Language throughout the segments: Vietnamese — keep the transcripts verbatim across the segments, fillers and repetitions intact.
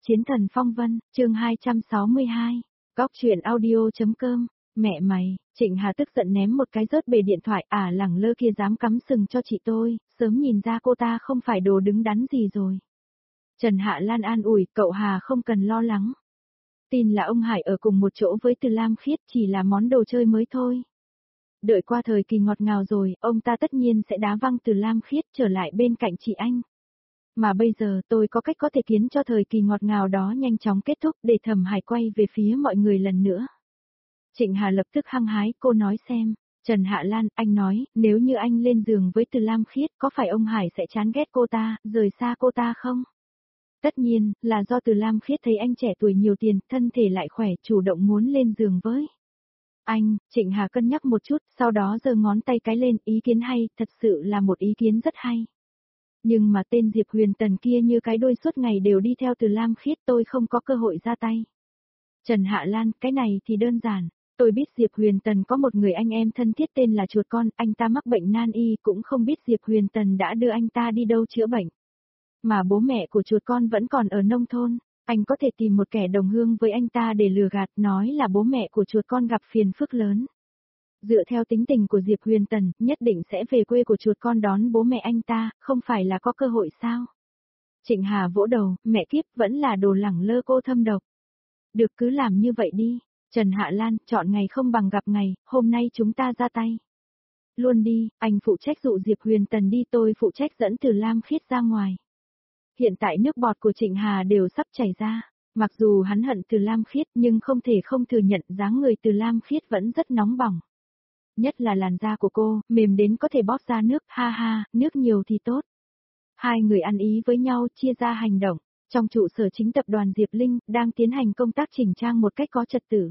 Chiến thần phong vân, chương hai trăm sáu mươi hai, góc truyện audio.com, mẹ mày, Trịnh Hà tức giận ném một cái rớt bề điện thoại, à lẳng lơ kia dám cắm sừng cho chị tôi, sớm nhìn ra cô ta không phải đồ đứng đắn gì rồi. Trần Hạ Lan an ủi, cậu Hà không cần lo lắng. Tin là ông Hải ở cùng một chỗ với Từ Lam Khiết chỉ là món đồ chơi mới thôi. Đợi qua thời kỳ ngọt ngào rồi, ông ta tất nhiên sẽ đá văng Từ Lam Khiết trở lại bên cạnh chị anh. Mà bây giờ tôi có cách có thể khiến cho thời kỳ ngọt ngào đó nhanh chóng kết thúc để Thẩm Hải quay về phía mọi người lần nữa. Trịnh Hà lập tức hăng hái, cô nói xem, Trần Hạ Lan, anh nói, nếu như anh lên giường với Từ Lam Khiết, có phải ông Hải sẽ chán ghét cô ta, rời xa cô ta không? Tất nhiên, là do Từ Lam Khiết thấy anh trẻ tuổi nhiều tiền, thân thể lại khỏe, chủ động muốn lên giường với anh. Trịnh Hà cân nhắc một chút, sau đó giơ ngón tay cái lên, ý kiến hay, thật sự là một ý kiến rất hay. Nhưng mà tên Diệp Huyền Tần kia như cái đuôi suốt ngày đều đi theo Từ Lam Khiết, tôi không có cơ hội ra tay. Trần Hạ Lan, cái này thì đơn giản. Tôi biết Diệp Huyền Tần có một người anh em thân thiết tên là Chuột Con, anh ta mắc bệnh nan y, cũng không biết Diệp Huyền Tần đã đưa anh ta đi đâu chữa bệnh. Mà bố mẹ của Chuột Con vẫn còn ở nông thôn, anh có thể tìm một kẻ đồng hương với anh ta để lừa gạt, nói là bố mẹ của Chuột Con gặp phiền phức lớn. Dựa theo tính tình của Diệp Huyền Tần, nhất định sẽ về quê của Chuột Con đón bố mẹ anh ta, không phải là có cơ hội sao? Trịnh Hà vỗ đầu, mẹ kiếp, vẫn là đồ lẳng lơ cô thâm độc. Được, cứ làm như vậy đi. Trần Hạ Lan, chọn ngày không bằng gặp ngày, hôm nay chúng ta ra tay. Luôn đi, anh phụ trách dụ Diệp Huyền Tần đi, tôi phụ trách dẫn Từ Lam Khiết ra ngoài. Hiện tại nước bọt của Trịnh Hà đều sắp chảy ra. Mặc dù hắn hận Từ Lam Khiết nhưng không thể không thừa nhận dáng người Từ Lam Khiết vẫn rất nóng bỏng. Nhất là làn da của cô, mềm đến có thể bóp ra nước, ha ha, nước nhiều thì tốt. Hai người ăn ý với nhau, chia ra hành động. Trong trụ sở chính tập đoàn Diệp Linh, đang tiến hành công tác chỉnh trang một cách có trật tự.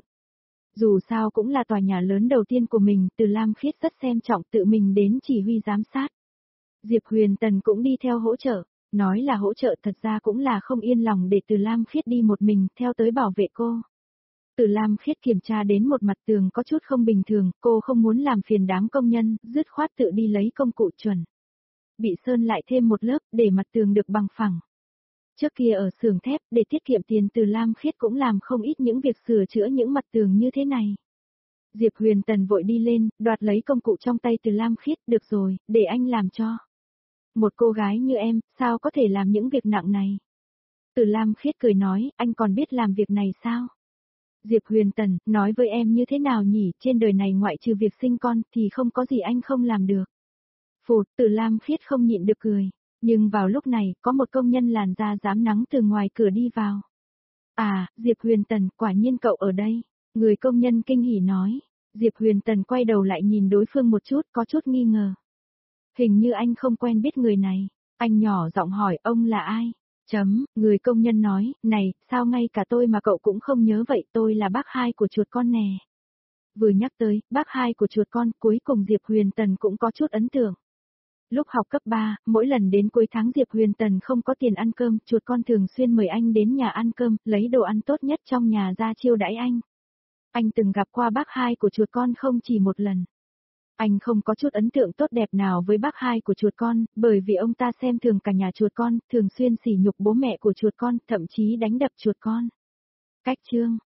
Dù sao cũng là tòa nhà lớn đầu tiên của mình, Từ Lam Khiết rất xem trọng tự mình đến chỉ huy giám sát. Diệp Huyền Tần cũng đi theo hỗ trợ, nói là hỗ trợ thật ra cũng là không yên lòng để Từ Lam Khiết đi một mình, theo tới bảo vệ cô. Từ Lam Khiết kiểm tra đến một mặt tường có chút không bình thường, cô không muốn làm phiền đám công nhân, dứt khoát tự đi lấy công cụ chuẩn. Bị sơn lại thêm một lớp, để mặt tường được bằng phẳng. Trước kia ở xưởng thép, để tiết kiệm tiền, Từ Lam Khiết cũng làm không ít những việc sửa chữa những mặt tường như thế này. Diệp Huyền Tần vội đi lên, đoạt lấy công cụ trong tay Từ Lam Khiết, được rồi, để anh làm cho. Một cô gái như em, sao có thể làm những việc nặng này? Từ Lam Khiết cười nói, anh còn biết làm việc này sao? Diệp Huyền Tần, nói với em như thế nào nhỉ, trên đời này ngoại trừ việc sinh con, thì không có gì anh không làm được. Phụt, Từ Lam Khiết không nhịn được cười. Nhưng vào lúc này, có một công nhân làn da rám nắng từ ngoài cửa đi vào. À, Diệp Huyền Tần, quả nhiên cậu ở đây. Người công nhân kinh hỉ nói. Diệp Huyền Tần quay đầu lại nhìn đối phương một chút, có chút nghi ngờ. Hình như anh không quen biết người này. Anh nhỏ giọng hỏi, ông là ai? Chấm, người công nhân nói, này, sao ngay cả tôi mà cậu cũng không nhớ vậy, tôi là bác hai của Chuột Con nè. Vừa nhắc tới, bác hai của Chuột Con, cuối cùng Diệp Huyền Tần cũng có chút ấn tượng. Lúc học cấp ba, mỗi lần đến cuối tháng Diệp Huyền Tần không có tiền ăn cơm, Chuột Con thường xuyên mời anh đến nhà ăn cơm, lấy đồ ăn tốt nhất trong nhà ra chiêu đãi anh. Anh từng gặp qua bác hai của Chuột Con không chỉ một lần. Anh không có chút ấn tượng tốt đẹp nào với bác hai của Chuột Con, bởi vì ông ta xem thường cả nhà Chuột Con, thường xuyên sỉ nhục bố mẹ của Chuột Con, thậm chí đánh đập Chuột Con. Cách chương